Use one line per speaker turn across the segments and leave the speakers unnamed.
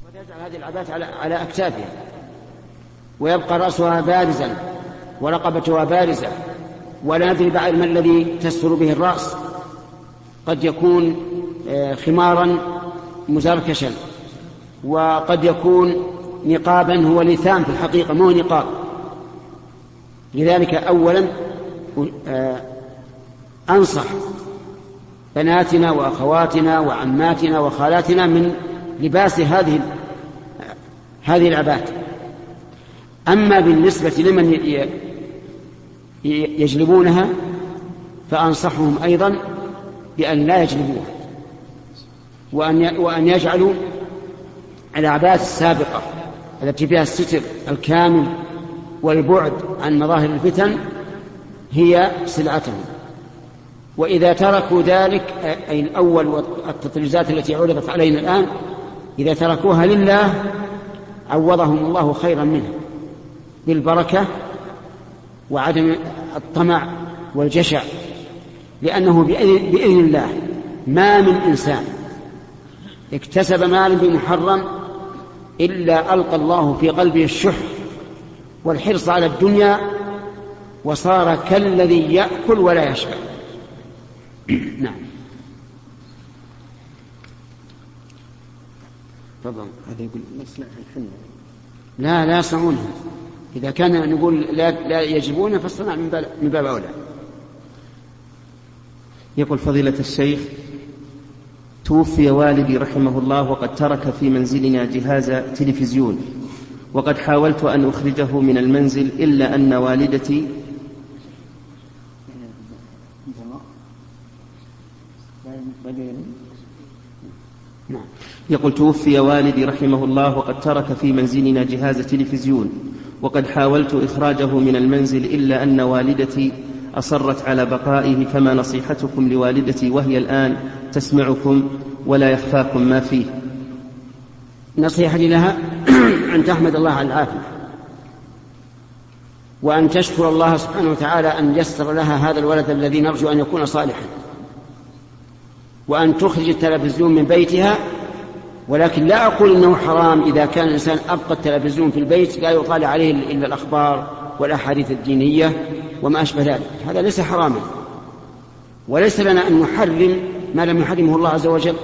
وتجعل هذه العبات على أكتافها، ويبقى رأسها بارزا ورقبتها بارزة، ولا ندري بعد ما الذي تستر به الرأس، قد يكون خمارا مزركشا، وقد يكون نقابا هو لثام في الحقيقة مو نقاب. لذلك أولا أنصح بناتنا وأخواتنا وعماتنا وخالاتنا من لباس هذه العبات. أما بالنسبة لمن يجلبونها فأنصحهم أيضا بأن لا يجلبوها، وأن يجعلوا العبات السابقة التي فيها الستر الكامل والبعد عن مظاهر الفتن هي سلعتهم. وإذا تركوا ذلك أي الأول والتطريزات التي عرضت علينا الآن، إذا تركوها لله عوضهم الله خيرا منها بالبركة وعدم الطمع والجشع، لأنه بإذن الله ما من إنسان اكتسب مالا بمحرم إلا ألقى الله في قلبه الشح والحرص على الدنيا، وصار كالذي يأكل ولا يشبع. نعم. تفضل.
هذا يقول مصنع الحنة.
لا يصنعونها. إذا كان نقول لا يجبونها فالصنع من باب أولى.
يقول فضيلة الشيخ: توفي والدي رحمه الله وقد ترك في منزلنا جهاز تلفزيون، وقد حاولت أن أخرجه من المنزل إلا أن والدتي يقول توفي والدي رحمه الله وقد ترك في منزلنا جهاز تلفزيون، وقد حاولت إخراجه من المنزل إلا أن والدتي أصرت على بقائه، فما نصيحتكم لوالدتي وهي الآن تسمعكم ولا يخفاكم ما فيه؟
نصيحتي لها أن تحمد الله على العافية، وأن تشكر الله سبحانه وتعالى أن يسر لها هذا الولد الذي نرجو أن يكون صالحا، وأن تخرج التلفزيون من بيتها. ولكن لا أقول إنه حرام إذا كان الإنسان أبقى التلفزيون في البيت لا يطالع عليه إلا الأخبار والأحاديث الدينية وما أشبه ذلك، هذا ليس حراما، وليس لنا أن نحرم ما لم يحرمه الله عز وجل.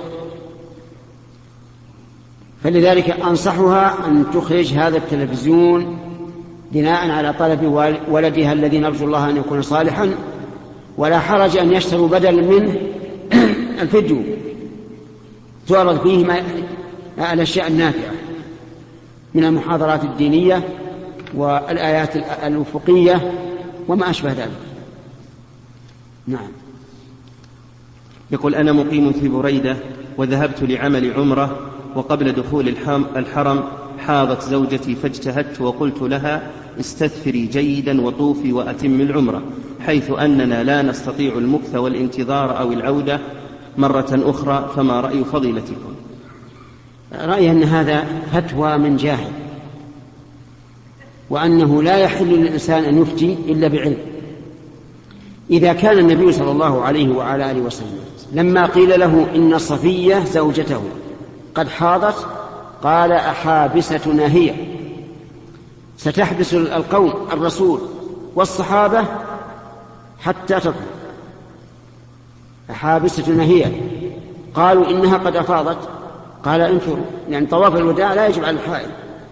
فلذلك أنصحها أن تخرج هذا التلفزيون بناء على طلب ولدها الذي نرجو الله أن يكون صالحا، ولا حرج أن يشتروا بدلا منه الفيديو تعرض فيه الأشياء النافعة من المحاضرات الدينية والآيات الأفقية وما أشبه ذلك. نعم.
يقول أنا مقيم في بريدة وذهبت لعمل عمرة، وقبل دخول الحرم حاضت زوجتي، فاجتهدت وقلت لها استثفري جيدا وطوفي وأتم العمرة، حيث أننا لا نستطيع المكث والانتظار أو العودة مرة أخرى، فما رأي فضيلتكم؟
رأيي أن هذا فتوى من جاهل، وأنه لا يحل للإنسان أن يفتي إلا بعلم. إذا كان النبي صلى الله عليه وعلى آله وسلم لما قيل له إن صفية زوجته قد حاضت قال أحابستنا هي، ستحبس القوم الرسول والصحابة حتى تطهر، أحابستنا هي. قالوا إنها قد أفاضت، قال انفروا، يعني طواف الوداع لا يجب على الحائض.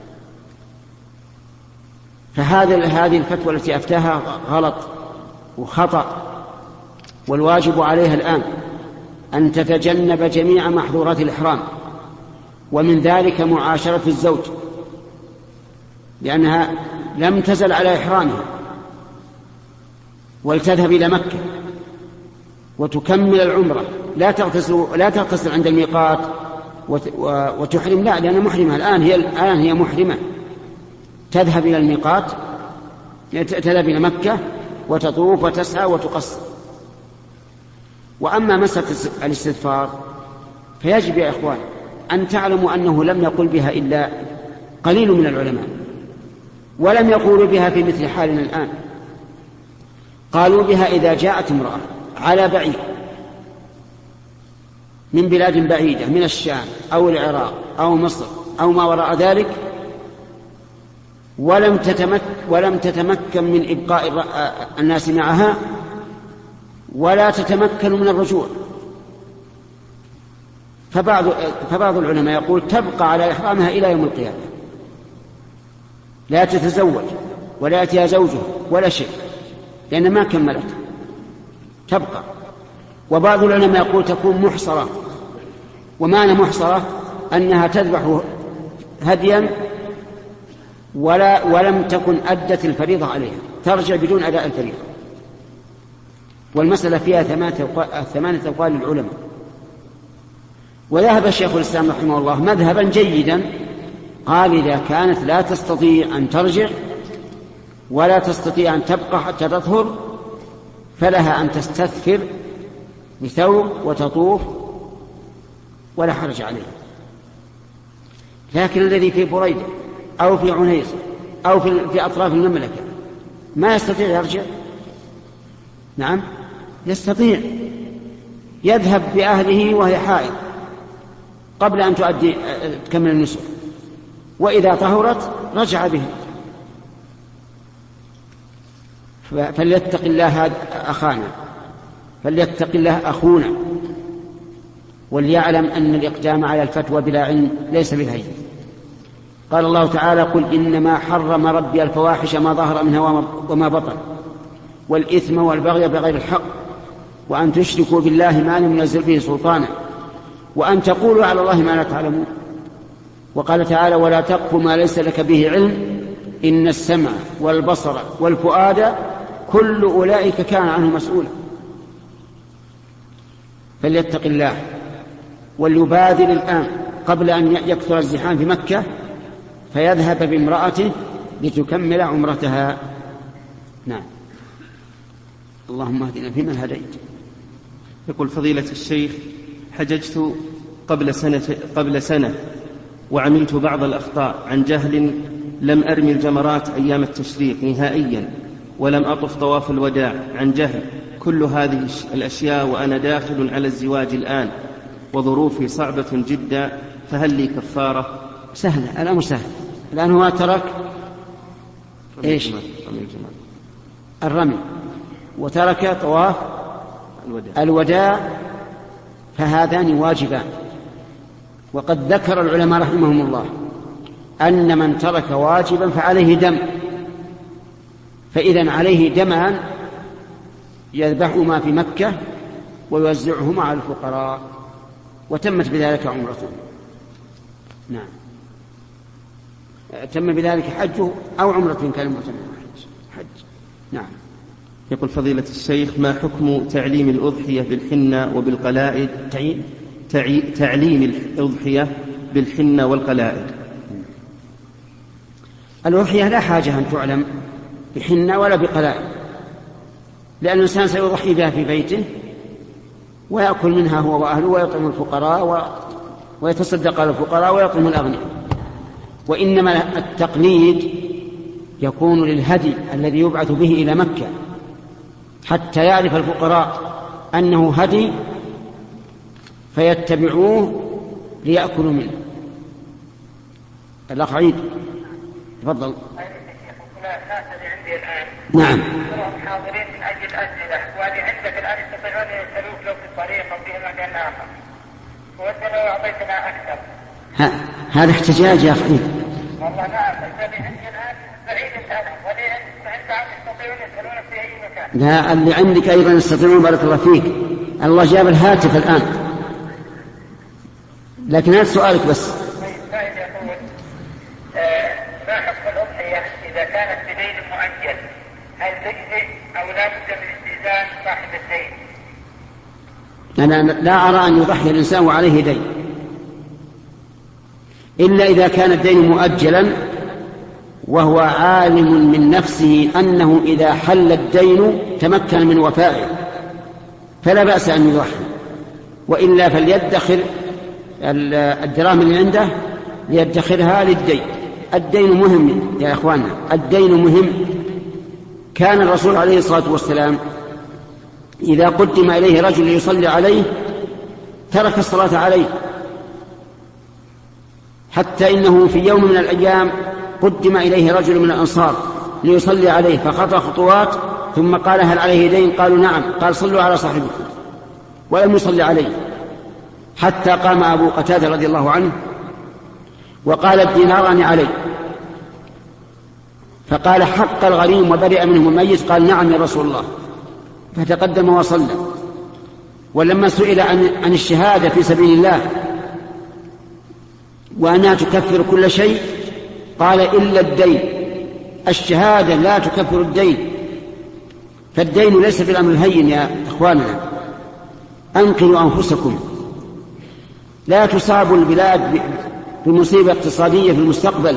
فهذه الفتوى التي أفتاها غلط وخطأ، والواجب عليها الآن أن تتجنب جميع محظورات الإحرام، ومن ذلك معاشرة الزوج، لأنها لم تزل على إحرامها، ولتذهب إلى مكة وتكمل العمرة، لا تغتسل عند الميقات وتحرم، لا، لأنها محرمة الآن هي محرمة، تذهب إلى الميقات، تذهب إلى مكة وتطوف وتسعى وتقصر. وأما مسألة الاستغفار فيجب يا إخوان أن تعلموا أنه لم يقل بها إلا قليل من العلماء، ولم يقولوا بها في مثل حالنا الآن. قالوا بها إذا جاءت امرأة على بعيد من بلاد بعيدة من الشام أو العراق أو مصر أو ما وراء ذلك، ولم تتمكن من إبقاء الناس معها، ولا تتمكن من الرجوع. فبعض العلماء يقول تبقى على إحرامها إلى يوم القيامة، لا تتزوج ولا يأتيها زوجها ولا شيء، لأن ما كملت، تبقى. وبعض العلماء يقول تكون محصرة، ومعنى محصرة أنها تذبح هديا ولم تكن أدت الفريضة عليها، ترجع بدون أداء الفريضة. والمسألة فيها 8 أقوال للعلماء. وذهب الشيخ الإسلام رحمه الله مذهبا جيدا، قال إذا كانت لا تستطيع أن ترجع ولا تستطيع أن تبقى حتى تطهر، فلها أن تستثفر بثوب وتطوف ولا حرج عليه. لكن الذي في بريدة أو في عنيز أو في أطراف المملكة ما يستطيع يرجع؟ نعم يستطيع، يذهب بأهله وهي حائض قبل أن تكمل النسك، وإذا طهرت رجع به. فليتق الله أخانا، فليتق الله أخونا، وليعلم أن الإقدام على الفتوى بلا علم ليس بالهين. قال الله تعالى: قل إنما حرم ربي الفواحش ما ظهر منها وما بطن والإثم والبغي بغير الحق وأن تشركوا بالله ما لم ينزل به سلطانا وأن تقولوا على الله ما لا تعلمون. وقال تعالى: ولا تقف ما ليس لك به علم إن السمع والبصر والفؤاد كل أولئك كان عنه مسؤولا. فليتق الله وليبادر الآن قبل أن يكثر الزحام في مكة، فيذهب بامرأته لتكمل عمرتها. نعم. اللهم اهدنا فيمن هديت.
يقول فضيلة الشيخ: حججت قبل سنة وعملت بعض الأخطاء عن جهل، لم أرمي الجمرات أيام التشريق نهائيا، ولم أطف طواف الوداع عن جهل. كل هذه الأشياء وأنا داخل على الزواج الآن وظروفي صعبة جدا، فهل لي كفارة؟
سهلة، الأمر سهل. الآن هو ترك إيش؟ الرمي، وترك طواف الوداع، فهذان واجبان. وقد ذكر العلماء رحمهم الله أن من ترك واجبا فعليه دم، فإذن عليه دمان يذبحهما في مكة ويوزعهما على الفقراء، وتمت بذلك عمرته. نعم، تم بذلك حجه أو عمرة كان متمم حج. نعم.
يقول فضيلة الشيخ: ما حكم تعليم الأضحية بالحنة وبالقلائد؟ تعليم الأضحية بالحنة والقلائد.
الأضحية لا حاجة أن تعلم بحنة ولا بقلائد، لأن الإنسان سيضحي بها في بيته ويأكل منها هو وأهله ويطعم الفقراء ويتصدق على الفقراء ويطعم الأغنياء. وإنما التقليد يكون للهدي الذي يبعث به إلى مكة حتى يعرف الفقراء أنه هدي فيتبعوه ليأكلوا منه. الأخ عيد تفضل.
الناس اللي عندي الآن
نعم
حاضرين من أجل أسئلة، وهذه عندك الآن يستطيعون يسألوك لو في الطريق أو في مكان آخر، ودنا لو أعطيتنا أكثر.
هذا احتجاج يا أخي.
والله نعم، الذي عندي الآن بعيد الآن، واللي عندك يستطيعون يسألونك في أي مكان.
لا، اللي عندك أيضا يستطيعون، بارك الله فيك. الله جاب الهاتف الآن، لكن هذا سؤالك بس.
طيب يقول: ما حكم الأضحية إذا كانت بدين مؤجل؟ هل تجزئ أو لا بد من استئذان صاحب الدين؟
أنا لا أرى أن يضحي الإنسان وعليه دين، إلا إذا كان الدين مؤجلا وهو عالم من نفسه أنه إذا حل الدين تمكن من وفائه، فلا بأس أن يضحي. وإلا فليدخر الدراهم اللي عنده ليدخرها للدين. الدين مهم يا إخواننا، الدين مهم. كان الرسول عليه الصلاة والسلام إذا قدم إليه رجل يصلي عليه ترك الصلاة عليه حتى إنه في يوم من الأيام قدم إليه رجل من الأنصار ليصلي عليه، فخطى خطوات ثم قال: هل عليه دين؟ قالوا: نعم. قال: صلوا على صاحبكم، ولم يصلي عليه، حتى قام أبو قتادة رضي الله عنه وقال: الديناران عليه. فقال: حق الغريم وبرئ منهم الميت. قال: نعم يا رسول الله. فتقدم وصلى. ولما سئل عن الشهادة في سبيل الله وأنها تكفر كل شيء، قال: إلا الدين. الشهادة لا تكفر الدين، فالدين ليس بالأمر الهين يا إخواننا. أنقذوا أنفسكم، لا تصاب البلاد بمصيبة اقتصادية في المستقبل،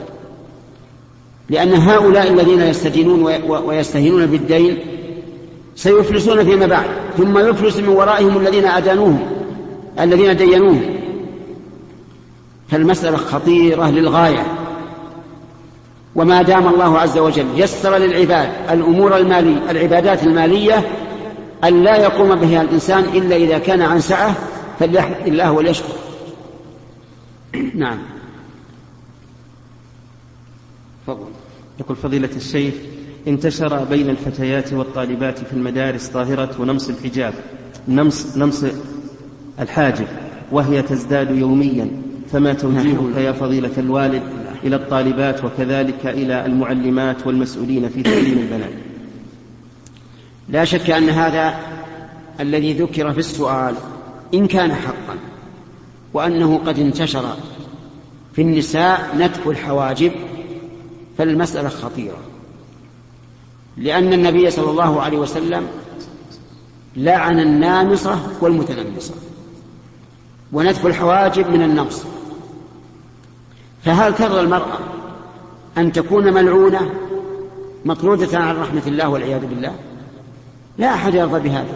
لأن هؤلاء الذين يستدينون ويستهينون بالدين سيفلسون فيما بعد، ثم يفلس من ورائهم الذين أدانوهم الذين دينوهم. فالمسألة خطيرة للغاية. وما دام الله عز وجل يسر للعباد الأمور المالية، العبادات المالية، أن لا يقوم بها الإنسان إلا إذا كان عن سعة، فليحمد الله وليشكر. نعم.
يقول فضيلة الشيخ: انتشر بين الفتيات والطالبات في المدارس ظاهرة نمص الحجاب، نمص الحاجب، وهي تزداد يوميا، فما توجيهك يا فضيلة الوالد إلى الطالبات وكذلك إلى المعلمات والمسؤولين في تعليم البنات؟
لا شك أن هذا الذي ذكر في السؤال إن كان حقا، وأنه قد انتشر في النساء نتف الحواجب، فالمسألة خطيرة، لأن النبي صلى الله عليه وسلم لعن النامصة والمتنمصة، ونتف الحواجب من النمص. فهل ترى المرأة أن تكون ملعونة مطرودة عن رحمة الله والعياذ بالله؟ لا أحد يرضى بهذا.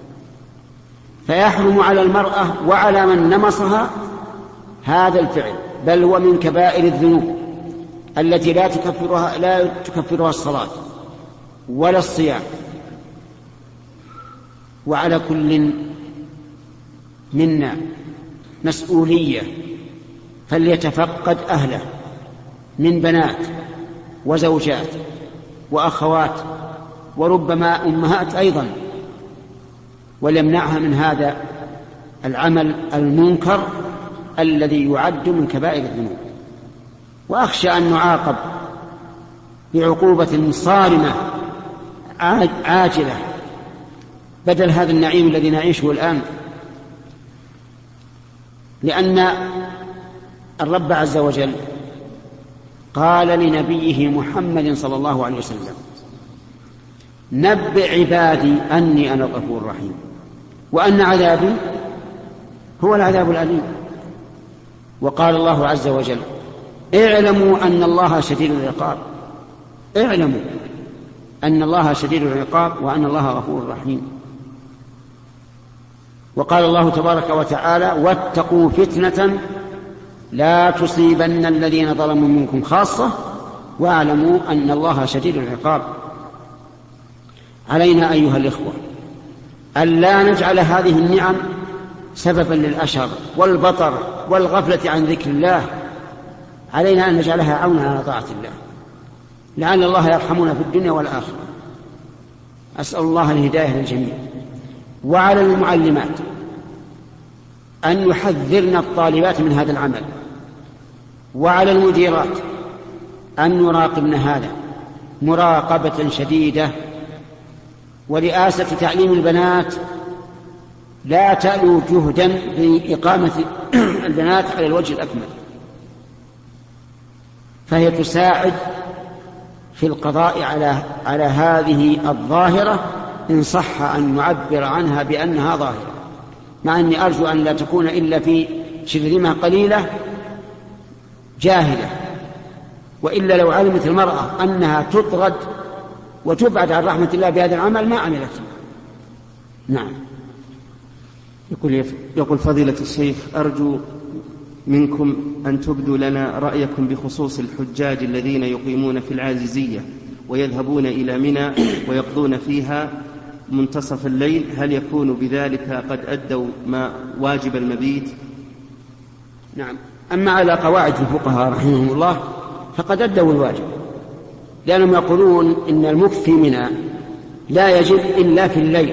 فيحرم على المرأة وعلى من نمصها هذا الفعل، بل هو من كبائر الذنوب التي لا تكفرها الصلاة ولا الصيام. وعلى كل منا مسؤولية، فليتفقد أهله من بنات وزوجات وأخوات وربما أمهات أيضا، وليمنعها من هذا العمل المنكر الذي يعد من كبائر الذنوب. وأخشى أن نعاقب بعقوبة صارمة عاجلة بدل هذا النعيم الذي نعيشه الآن، لأن الرب عز وجل قال لنبيه محمد صلى الله عليه وسلم: نبئ عبادي أني أنا الغفور الرحيم وأن عذابي هو العذاب الأليم. وقال الله عز وجل: اعلموا أن الله شديد العقاب، اعلموا أن الله شديد العقاب وأن الله غفور رحيم. وقال الله تبارك وتعالى: واتقوا فتنة لا تصيبن الذين ظلموا منكم خاصة واعلموا أن الله شديد العقاب. علينا أيها الإخوة أن لا نجعل هذه النعم سببا للأشر والبطر والغفلة عن ذكر الله، علينا أن نجعلها عونا على طاعة الله، لعل الله يرحمنا في الدنيا والآخرة. أسأل الله الهداية للجميع. وعلى المعلمات أن يحذرن الطالبات من هذا العمل، وعلى المديرات أن يراقبن هذا مراقبة شديدة. ورئاسة تعليم البنات لا تألو جهدا في إقامة البنات على الوجه الأكمل، فهي تساعد في القضاء على هذه الظاهرة إن صح أن نعبر عنها بأنها ظاهرة، مع أني أرجو أن لا تكون إلا في شرذمة قليلة جاهلة، وإلا لو علمت المرأة أنها تطرد وتبعد عن رحمة الله بهذا العمل ما عملت. نعم.
يقول فضيلة الشيخ: أرجو منكم أن تبدوا لنا رأيكم بخصوص الحجاج الذين يقيمون في العاززية ويذهبون إلى منى ويقضون فيها منتصف الليل، هل يكون بذلك قد أدوا ما واجب المبيت؟
نعم. أما على قواعد الفقهاء رحمهم الله فقد أدوا الواجب، لأنهم يقولون إن المكث في منى لا يجب إلا في الليل،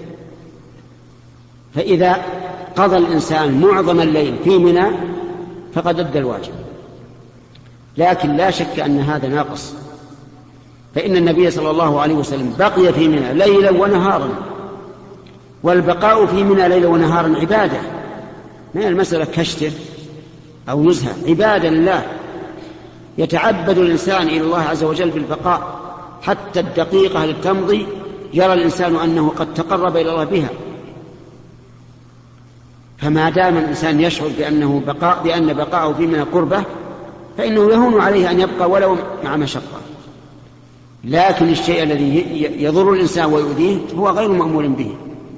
فإذا قضى الإنسان معظم الليل في منى فقد أدى الواجب. لكن لا شك أن هذا ناقص، فإن النبي صلى الله عليه وسلم بقي في منى ليلا ونهارا، والبقاء في منى ليلا ونهارا عبادة، ما المسألة كشته أو نزهة، عبادة لله يتعبد الإنسان إلى الله عز وجل بالبقاء حتى الدقيقة التي تمضي يرى الإنسان أنه قد تقرب إلى الله بها. فما دام الإنسان يشعر بأن بقاءه في منى قربة فإنه يهون عليه أن يبقى ولو مع مشقة. لكن الشيء الذي يضر الإنسان ويؤذيه هو غير مأمور به.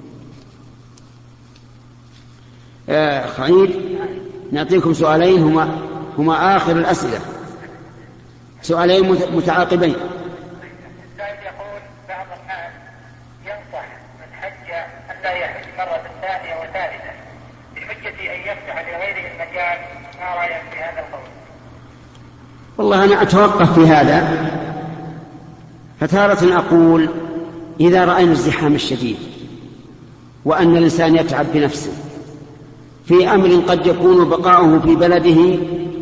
خليل نعطيكم سؤالين هما آخر الأسئلة، سؤالين متعاقبين.
السائل يقول بعض الناس ينصح من حج أن لا يحج مرة ثانية وثالثة بحجة أن يفتح لغيره المجال، ما رأيك في هذا القول؟
والله أنا أتوقف في هذا، فتارة أقول إذا رأينا الزحام الشديد وأن الإنسان يتعب بنفسه في أمر قد يكون بقاؤه في بلده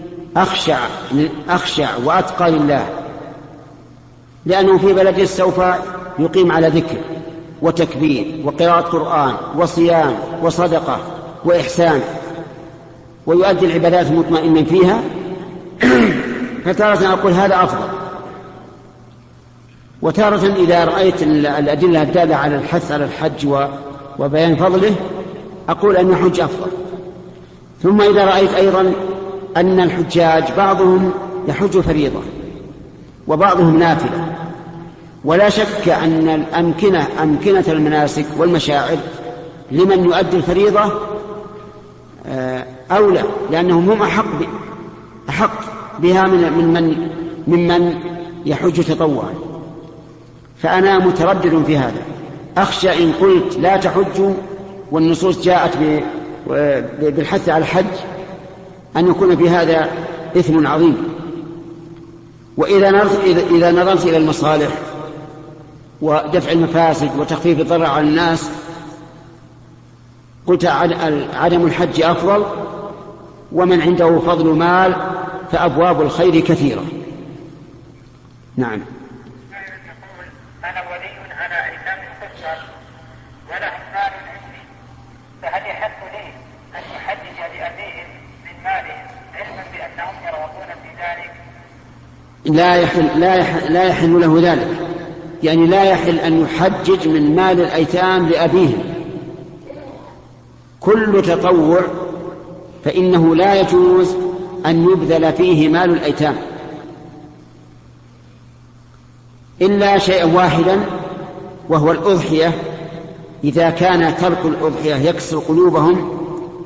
أخشع وأتقى لله، لأنه في بلده سوف يقيم على ذكر وتكبير وقراءة قرآن وصيام وصدقة وإحسان ويؤدي العبادات مطمئنا فيها، فتارة أقول هذا أفضل، وتارة إذا رأيت الأدلة الدالة على الحث على الحج وبيان فضله أقول أن الحج أفضل. ثم إذا رأيت أيضا أن الحجاج بعضهم يحج فريضة وبعضهم نافلة، ولا شك أن أمكنة المناسك والمشاعر لمن يؤدي الفريضة أولى، لأنهم هم أحق بها ممن يحج تطوعا. فأنا متردد في هذا، أخشى إن قلت لا تحجوا والنصوص جاءت بالحث على الحج أن يكون في هذا إثم عظيم. وإذا نظرت إلى المصالح ودفع المفاسد وتخفيف الضرر على الناس قلت عدم الحج أفضل، ومن عنده فضل مال فأبواب الخير كثيرة. نعم.
يقول أنا ولي على أيتام القصر ولهم مال عندي، فهل يحق لي أن أحدث لأبيهم من مالهم علما بأنهم يرغبون في ذلك؟
لا يحل له ذلك، يعني لا يحل أن يحجج من مال الأيتام لأبيهم. كل تطوع فإنه لا يجوز أن يبذل فيه مال الأيتام إلا شيئا واحدا، وهو الأضحية. إذا كان ترك الأضحية يكسر قلوبهم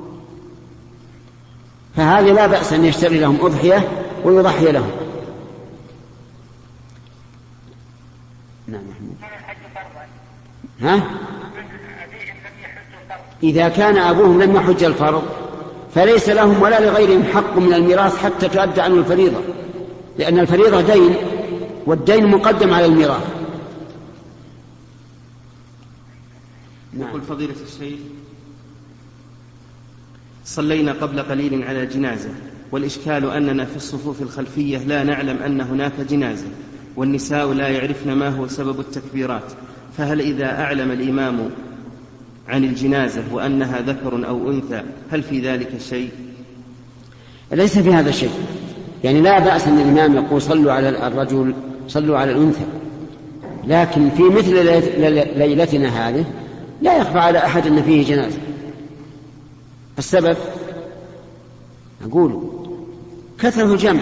فهذا لا بأس أن يشتري لهم أضحية ويضحي لهم. نعم. ها؟ إذا كان أبوهم لم يحج الفرض فليس لهم ولا لغيرهم حق من الميراث حتى تؤدى عنه الفريضة، لأن الفريضة دين والدين مقدم على الميراث.
يقول فضيلة الشيخ صلينا قبل قليل على جنازة، والإشكال أننا في الصفوف الخلفية لا نعلم أن هناك جنازة، والنساء لا يعرفن ما هو سبب التكبيرات، فهل إذا أعلم الإمام عن الجنازة وأنها ذكر أو أنثى هل في ذلك شيء؟
ليس في هذا شيء، يعني لا بأس أن الإمام يقول صلوا على الرجل صلوا على الأنثى، لكن في مثل ليلتنا هذه لا يخفى على أحد أن فيه جنازة. السبب أقول كثرة الجمع،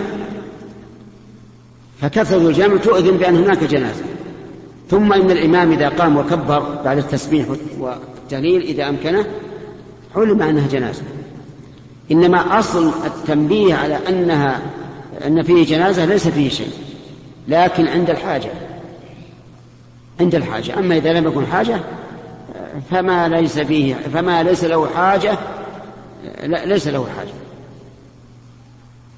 فكثرة الجمع تؤذن بأن هناك جنازة. ثم إن الإمام إذا قام وكبر بعد التسبيح والتهليل إذا أمكنه علم أنها جنازة. إنما أصل التنبيه على أن فيه جنازة ليس فيه شيء، لكن عند الحاجة. أما إذا لم يكن حاجة فما ليس له حاجة ليس له حاجة.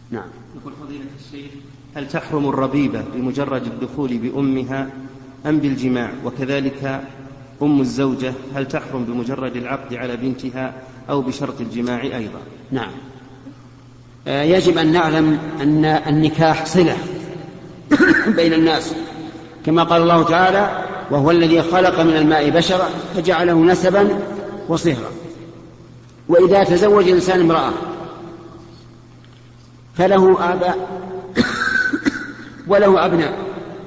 نعم.
يقول فضيلة الشيخ: هل تحرم الربيبة بمجرد الدخول بأمها أم بالجماع؟ وكذلك أم الزوجة هل تحرم بمجرد العقد على بنتها أو بشرط الجماع أيضا؟
نعم. يجب أن نعلم أن النكاح صلة بين الناس، كما قال الله تعالى: وهو الذي خلق من الماء بشرا فجعله نسبا وصهرا. وإذا تزوج الإنسان امرأة فله آباء وله أبناء،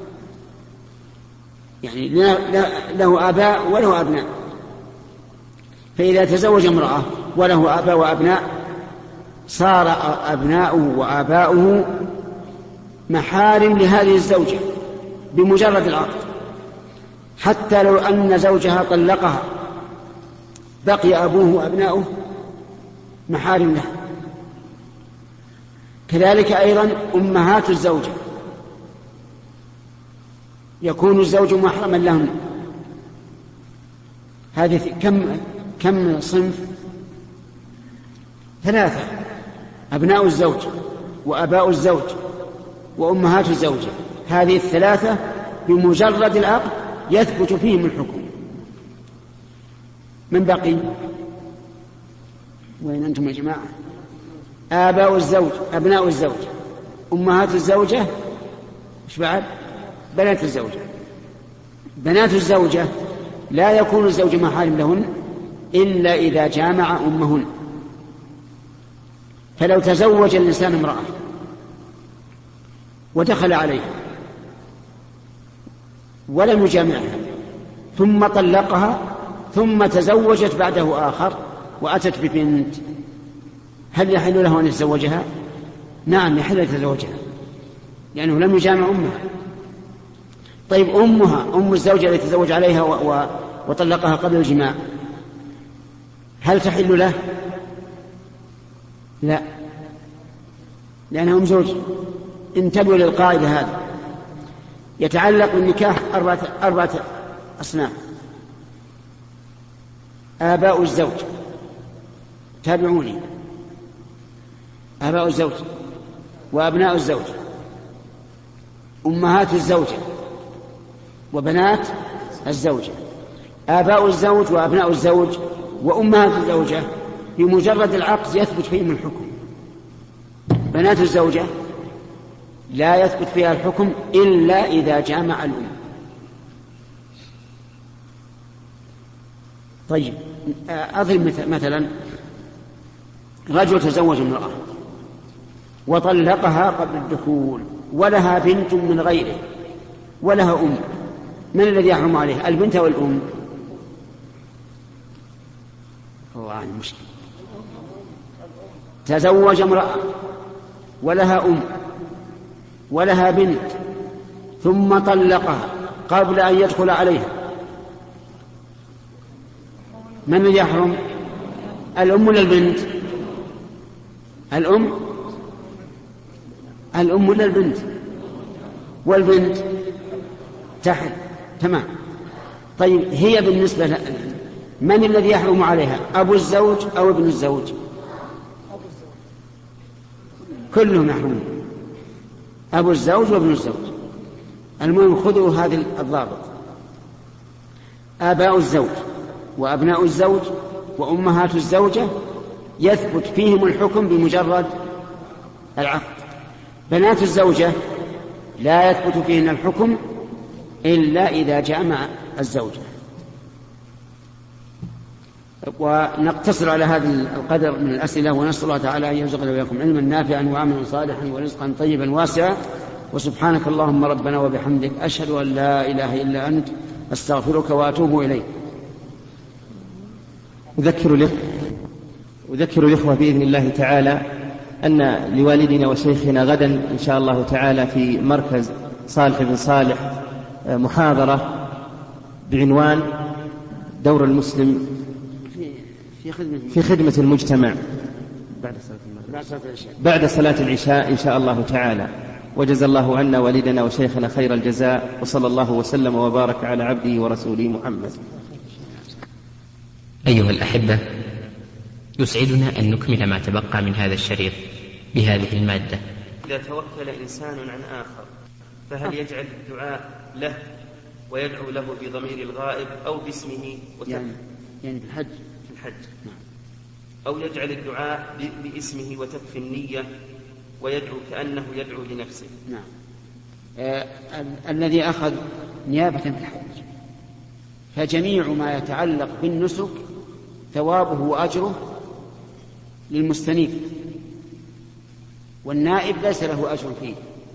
يعني له آباء وله أبناء. فإذا تزوج امرأة وله آباء وأبناء صار أبناؤه وآباؤه محارم لهذه الزوجة بمجرد العقد، حتى لو أن زوجها طلقها بقي أبوه وأبناؤه محارم له. كذلك أيضا أمهات الزوجة يكون الزوج محرما لهن. هذه كم صنف؟ 3: أبناء الزوج وأباء الزوج وأمهات الزوجة. هذه 3 بمجرد العقد يثبت فيهم الحكم. من بقي؟ وين أنتم يا جماعة؟ آباء الزوج، أبناء الزوج، أمهات الزوجة، إيش بعد؟ بنات الزوجة. بنات الزوجة لا يكون الزوج محارم لهن إلا إذا جامع أمهن. فلو تزوج الإنسان امرأة ودخل عليها ولم يجامعها ثم طلقها ثم تزوجت بعده آخر وأتت ببنت، هل يحل له أن يتزوجها؟ نعم، يحل أن يتزوجها لأنه لم يجامع أمها. طيب أمها، أم الزوجة التي تزوج عليها وطلقها قبل الجماع، هل تحل له؟ لا، لأنها أم زوج. انتبهوا للقاعدة هذه. يتعلق بالنكاح 4 أصناف: آباء الزوج، تابعوني، آباء الزوج وأبناء الزوج، أمهات الزوجة وبنات الزوجة. آباء الزوج وأبناء الزوج وأمهات الزوجة بمجرد العقد يثبت فيهم الحكم. بنات الزوجة لا يثبت فيها الحكم إلا إذا جامع الأم. طيب أضرب مثلا: رجل تزوج امرأة وطلقها قبل الدخول ولها بنت من غيره ولها أم، من الذي يحرم عليه، البنت أو الأم؟ والله المشكلة. تزوج امرأة ولها أم ولها بنت ثم طلقها قبل أن يدخل عليها، من الذي يحرم، الأم ولا البنت؟ الأم ولا البنت؟ والبنت تحل. تمام. طيب هي بالنسبة من الذي يحرم عليها، أبو الزوج أو ابن الزوج؟ كلهم يحرمون، أبو الزوج وابن الزوج. المهم خذوا هذه الضابط: آباء الزوج وأبناء الزوج وأمهات الزوجة يثبت فيهم الحكم بمجرد العقد. بنات الزوجة لا يثبت فيهن الحكم إلا إذا جامع الزوجة. ونقتصر على هذا القدر من الأسئلة، ونسأل الله تعالى أن يرزقنا وإياكم علما نافعا وعملا صالحا ورزقا طيبا واسعا. وسبحانك اللهم ربنا وبحمدك، أشهد أن لا إله إلا أنت، أستغفرك وأتوب إليك.
أذكر الإخوة بإذن الله تعالى أن لوالدنا وشيخنا غدا إن شاء الله تعالى في مركز صالح بن صالح محاضرة بعنوان دور المسلم في خدمة المجتمع بعد صلاة العشاء إن شاء الله تعالى. وجزى الله عنا والدنا وشيخنا خير الجزاء، وصلى الله وسلم وبارك على عبده ورسوله محمد.
أيها الأحبة، يسعدنا أن نكمل ما تبقى من هذا الشريط، بهذه المادة.
إذا توكل إنسان عن آخر فهل يجعل الدعاء له ويدعو له بضمير الغائب أو باسمه
يعني في الحج
نعم. أو يجعل الدعاء باسمه وتكفي النية ويدعو كأنه يدعو لنفسه؟
نعم. الذي أخذ نيابة في الحج فجميع ما يتعلق بالنسك ثوابه وأجره للمستنيب، والنائب ليس له أجر فيه.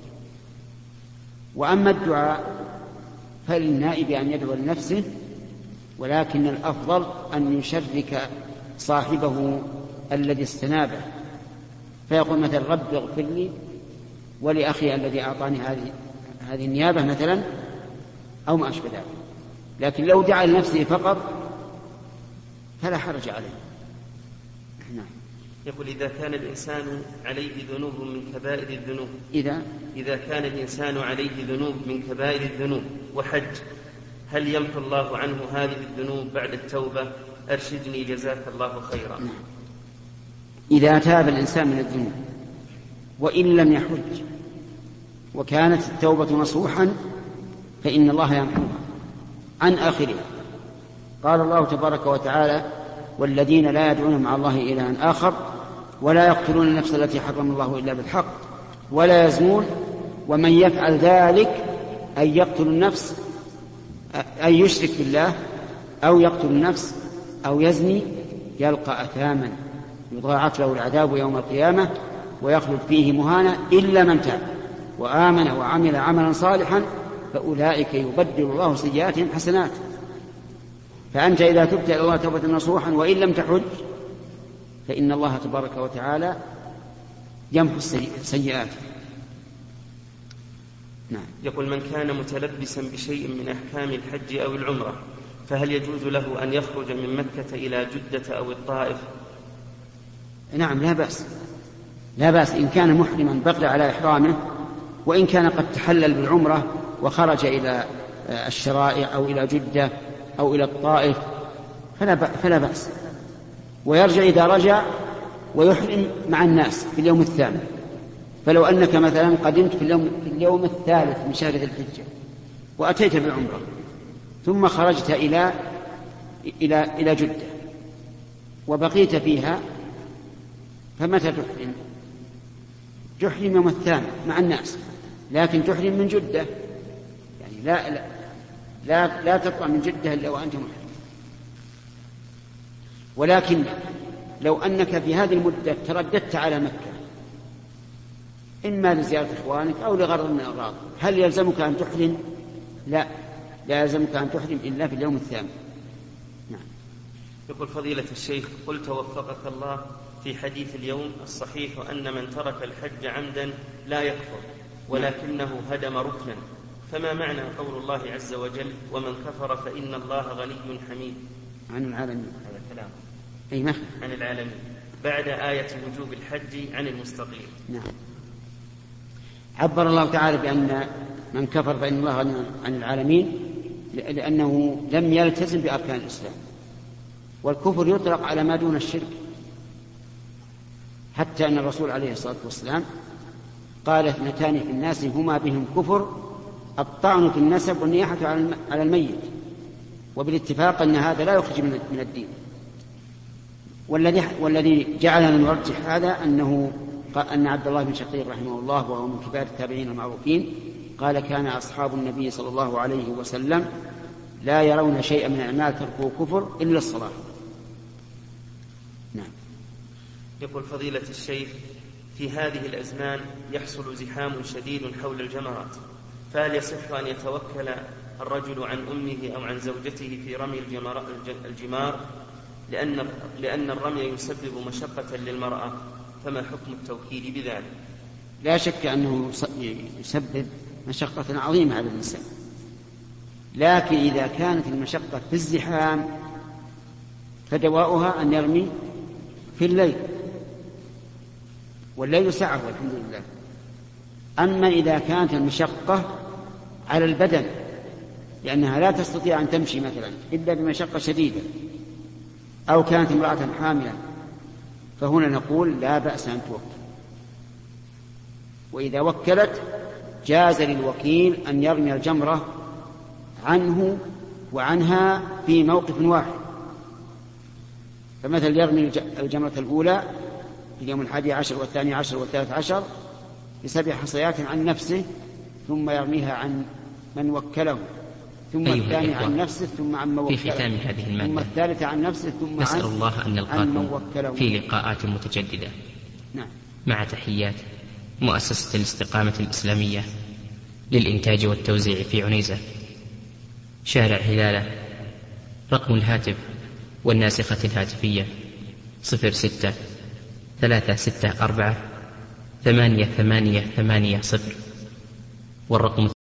وأما الدعاء فللنائب أن يدعو لنفسه، ولكن الأفضل أن يشرك صاحبه الذي استنابه، فيقول مثلا رب اغفر لي ولأخي الذي أعطاني هذه النيابة مثلا أو ما أشبه ذلك. لكن لو دعا لنفسه فقط فلا حرج عليه. نعم.
يقول إذا كان الإنسان عليه ذنوب من كبائر الذنوب، إذا كان الإنسان عليه ذنوب من كبائر الذنوب وحج، هل يمحو الله عنه هذه الذنوب بعد التوبة؟ أرشدني جزاك الله خيرا.
نعم. إذا تاب الإنسان من الذنوب وإن لم يحج وكانت التوبة نصوحا فإن الله يمحوها عن آخرها. قال الله تبارك وتعالى: والذين لا يدعون مع الله إلها آخر ولا يقتلون النفس التي حرم الله إلا بالحق ولا يزنون ومن يفعل ذلك أي يقتل النفس أي يشرك بالله أو يقتل النفس أو يزني يلقى أثاما يضاعف له العذاب يوم القيامة ويخلد فيه مهانا إلا من تاب وآمن وعمل عملا صالحا فأولئك يبدل الله سيئاتهم حسنات. فأنت إذا تبت إلى الله توبة نصوحا وإن لم تحج فإن الله تبارك وتعالى يمحو السيئات. نعم.
يقول: من كان متلبسا بشيء من أحكام الحج أو العمرة فهل يجوز له أن يخرج من مكة إلى جدة أو الطائف؟
نعم، لا بأس إن كان محرما بقي على إحرامه، وإن كان قد تحلل بالعمرة وخرج إلى الشرائع أو إلى جدة أو إلى الطائف فلا بأس، ويرجع إذا رجع ويحرم مع الناس في اليوم الثامن. فلو أنك مثلا قدمت في اليوم الثالث من شهر ذي الحجة وأتيت بالعمرة ثم خرجت إلى جدة وبقيت فيها، فمتى تحرم؟ تحرم يوم الثامن مع الناس، لكن تحرم من جدة، يعني لا تطلع من جدة إلا وأنت محرم. ولكن لو أنك في هذه المدة ترددت على مكة إما لزيارة إخوانك أو لغرض من الأغراض، هل يلزمك أن تحرم؟ لا يلزمك أن تحرم إلا في اليوم الثامن. نعم.
يقول: فضيلة الشيخ، قلت وفقك الله في حديث اليوم: الصحيح أن من ترك الحج عمدا لا يكفر ولكنه هدم ركنا، فما معنى قول الله عز وجل: ومن كفر فإن الله غني حميد
عن العالمين؟
هذا كلام
عن
العالمين بعد آية وجوب الحج عن المستقيم.
نعم. عبر الله تعالى بأن من كفر فإن الله غني عن العالمين لأنه لم يلتزم بأركان الإسلام، والكفر يطلق على ما دون الشرك، حتى أن الرسول عليه الصلاة والسلام قال: اثنتان في الناس هما بهم كفر: الطعن في النسب والنياحة على الميت. وبالاتفاق أن هذا لا يخرج من الدين. والذي جعلنا نرجح هذا أن عبد الله بن شقيق رحمه الله وهو من كبار التابعين المعروفين قال: كان أصحاب النبي صلى الله عليه وسلم لا يرون شيئا من الأعمال تركه كفر إلا الصلاة. نعم.
يقول: فضيلة الشيخ، في هذه الأزمان يحصل زحام شديد حول الجمرات، فهل يصح أن يتوكل الرجل عن أمه أو عن زوجته في رمي الجمار لأن الرمي يسبب مشقة للمرأة، فما حكم التوكيل بذلك؟
لا شك أنه يسبب مشقة عظيمة على الإنسان، لكن إذا كانت المشقة في الزحام فدواؤها أن يرمي في الليل، والليل سعة والحمد لله. أما إذا كانت المشقة على البدن لأنها لا تستطيع أن تمشي مثلا إلا بمشقة شديدة، أو كانت امرأة حاملا، فهنا نقول لا بأس أن توكل. وإذا وكلت جاز للوكيل أن يرمي الجمرة عنه وعنها في موقف واحد. فمثل يرمي الجمرة الأولى في اليوم 11 و12 و13 ب7 حصيات عن نفسه، ثم يرميها عن من وكله، ثم الثاني عن نفسه، ثم عن من وكله،
في ختام هذه المادة
ثم الثالثة عن نفسه، ثم
نسأل الله أن نلقاكم في لقاءات متجددة.
نعم.
مع تحيات مؤسسة الاستقامة الإسلامية للإنتاج والتوزيع في عنيزة، شارع هلالة. رقم الهاتف والناسخة الهاتفية 06-364-8880، والرقم